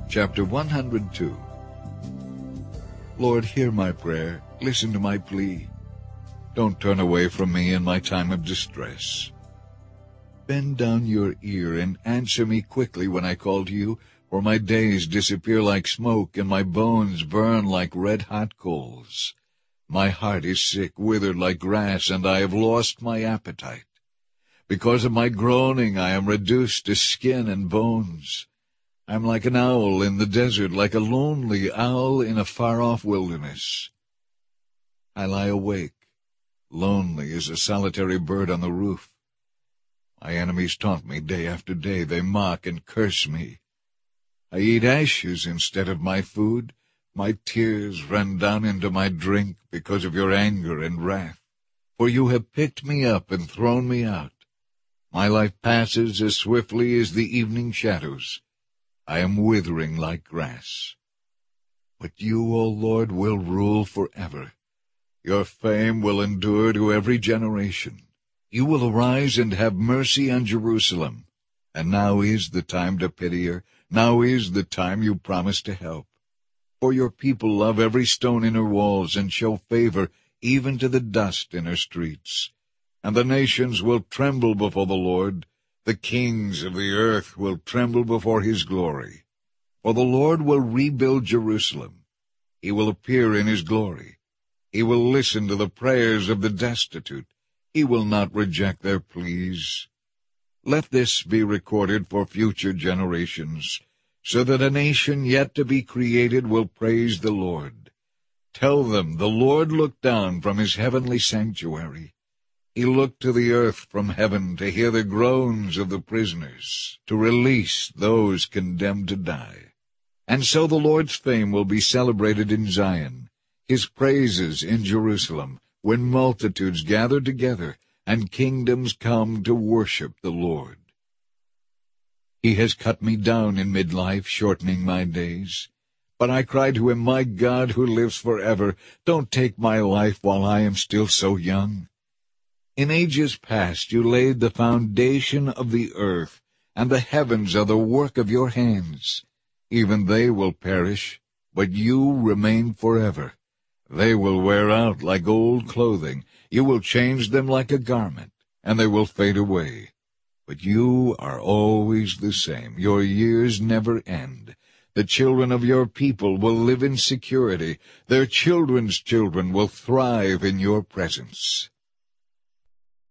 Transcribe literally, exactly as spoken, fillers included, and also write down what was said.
Chapter one hundred two. Lord, hear my prayer. Listen to my plea. Don't turn away from me in my time of distress. Bend down your ear and answer me quickly when I call to you, for my days disappear like smoke, and my bones burn like red-hot coals. My heart is sick, withered like grass, and I have lost my appetite. Because of my groaning I am reduced to skin and bones. I am like an owl in the desert, like a lonely owl in a far-off wilderness. I lie awake, lonely as a solitary bird on the roof. My enemies taunt me day after day. They mock and curse me. I eat ashes instead of my food. My tears run down into my drink because of your anger and wrath. For you have picked me up and thrown me out. My life passes as swiftly as the evening shadows. I am withering like grass. But you, O Lord, will rule forever. Your fame will endure to every generation. You will arise and have mercy on Jerusalem. And now is the time to pity her. Now is the time you promised to help. For your people love every stone in her walls and show favor even to the dust in her streets. And the nations will tremble before the Lord. The kings of the earth will tremble before his glory. For the Lord will rebuild Jerusalem. He will appear in his glory. He will listen to the prayers of the destitute. He will not reject their pleas. Let this be recorded for future generations, so that a nation yet to be created will praise the Lord. Tell them the Lord looked down from his heavenly sanctuary. He looked to the earth from heaven to hear the groans of the prisoners, to release those condemned to die. And so the Lord's fame will be celebrated in Zion, his praises in Jerusalem, when multitudes gather together and kingdoms come to worship the Lord. He has cut me down in midlife, shortening my days. But I cry to him, my God who lives forever, don't take my life while I am still so young. In ages past you laid the foundation of the earth, and the heavens are the work of your hands. Even they will perish, but you remain forever. They will wear out like old clothing. You will change them like a garment, and they will fade away. But you are always the same. Your years never end. The children of your people will live in security. Their children's children will thrive in your presence.